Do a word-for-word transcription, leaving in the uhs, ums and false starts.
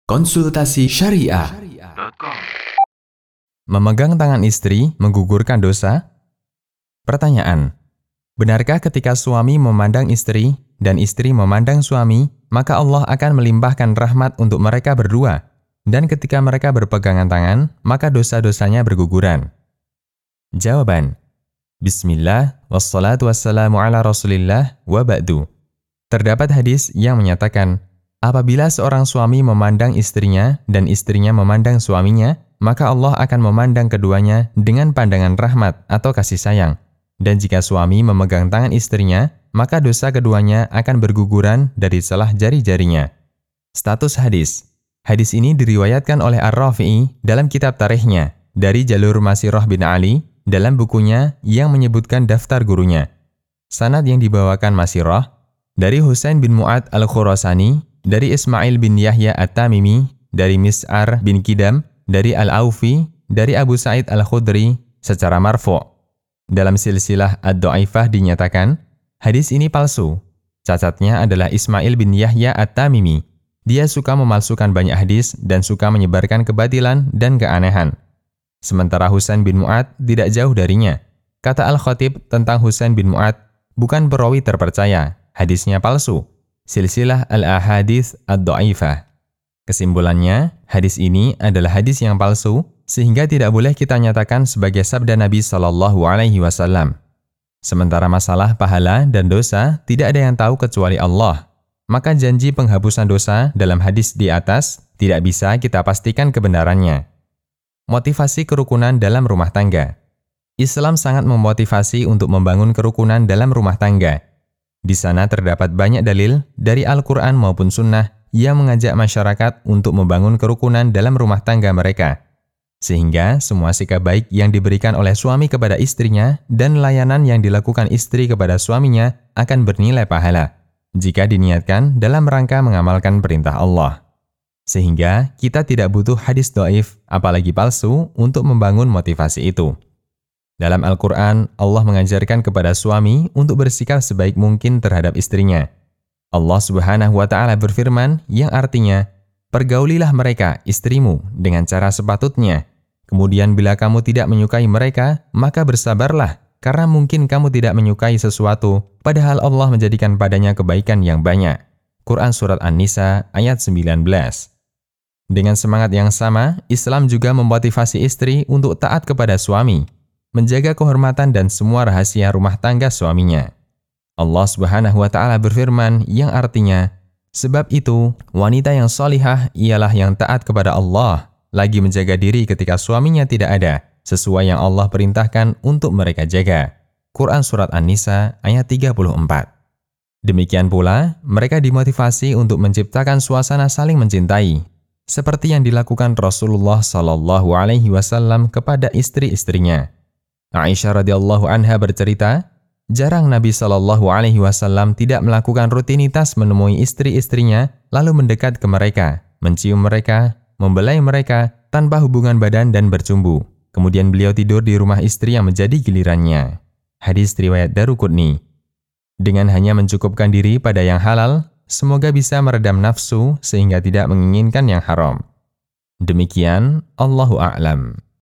Konsultasi Syariah. Memegang tangan istri menggugurkan dosa? Pertanyaan: benarkah ketika suami memandang istri dan istri memandang suami, maka Allah akan melimpahkan rahmat untuk mereka berdua, dan ketika mereka berpegangan tangan, maka dosa-dosanya berguguran? Jawaban: Bismillah, wassalatu wassalamu ala rasulillah, wa ba'du. Terdapat hadis yang menyatakan, apabila seorang suami memandang istrinya dan istrinya memandang suaminya, maka Allah akan memandang keduanya dengan pandangan rahmat atau kasih sayang. Dan jika suami memegang tangan istrinya, maka dosa keduanya akan berguguran dari celah jari-jarinya. Status hadis. Hadis ini diriwayatkan oleh Ar-Rafi'i dalam kitab tarikhnya, dari jalur Masirah bin Ali, dalam bukunya yang menyebutkan daftar gurunya. Sanad yang dibawakan Masirah, dari Husain bin Mu'ad al-Khurasani, dari Ismail bin Yahya at-Tamimi, dari Mis'ar bin Kidam, dari Al-Aufi, dari Abu Sa'id al-Khudri, secara marfu'. Dalam silsilah ad-Dha'ifah dinyatakan, hadis ini palsu. Cacatnya adalah Ismail bin Yahya at-Tamimi. Dia suka memalsukan banyak hadis dan suka menyebarkan kebatilan dan keanehan. Sementara Husain bin Mu'ad tidak jauh darinya. Kata Al-Khatib tentang Husain bin Mu'ad, bukan perawi terpercaya, hadisnya palsu. Silsilah Al-Ahadits Ad-Dha'ifah. Kesimpulannya, hadis ini adalah hadis yang palsu, sehingga tidak boleh kita nyatakan sebagai sabda Nabi Shallallahu Alaihi Wasallam. Sementara masalah pahala dan dosa tidak ada yang tahu kecuali Allah. Maka janji penghapusan dosa dalam hadis di atas tidak bisa kita pastikan kebenarannya. Motivasi kerukunan dalam rumah tangga. Islam sangat memotivasi untuk membangun kerukunan dalam rumah tangga. Di sana terdapat banyak dalil dari Al-Quran maupun Sunnah yang mengajak masyarakat untuk membangun kerukunan dalam rumah tangga mereka. Sehingga semua sikap baik yang diberikan oleh suami kepada istrinya dan layanan yang dilakukan istri kepada suaminya akan bernilai pahala, jika diniatkan dalam rangka mengamalkan perintah Allah. Sehingga kita tidak butuh hadis dhaif, apalagi palsu, untuk membangun motivasi itu. Dalam Al-Quran, Allah mengajarkan kepada suami untuk bersikap sebaik mungkin terhadap istrinya. Allah Subhanahu wa Ta'ala berfirman yang artinya, pergaulilah mereka, istrimu, dengan cara sepatutnya. Kemudian bila kamu tidak menyukai mereka, maka bersabarlah, karena mungkin kamu tidak menyukai sesuatu, padahal Allah menjadikan padanya kebaikan yang banyak. Quran Surat An-Nisa ayat sembilan belas. Dengan semangat yang sama, Islam juga memotivasi istri untuk taat kepada suami, menjaga kehormatan dan semua rahasia rumah tangga suaminya. Allah Subhanahu wa Ta'ala berfirman yang artinya, sebab itu, wanita yang salihah ialah yang taat kepada Allah, lagi menjaga diri ketika suaminya tidak ada, sesuai yang Allah perintahkan untuk mereka jaga. Quran Surat An-Nisa ayat tiga puluh empat. Demikian pula, mereka dimotivasi untuk menciptakan suasana saling mencintai, seperti yang dilakukan Rasulullah Shallallahu Alaihi Wasallam kepada istri-istrinya. Aisyah radhiyallahu anha bercerita, jarang Nabi Shallallahu Alaihi Wasallam tidak melakukan rutinitas menemui istri-istrinya, lalu mendekat ke mereka, mencium mereka, membelai mereka tanpa hubungan badan dan bercumbu. Kemudian beliau tidur di rumah istri yang menjadi gilirannya. Hadis riwayat Daruqutni. Dengan hanya mencukupkan diri pada yang halal, semoga bisa meredam nafsu sehingga tidak menginginkan yang haram. Demikian, Allahu a'lam.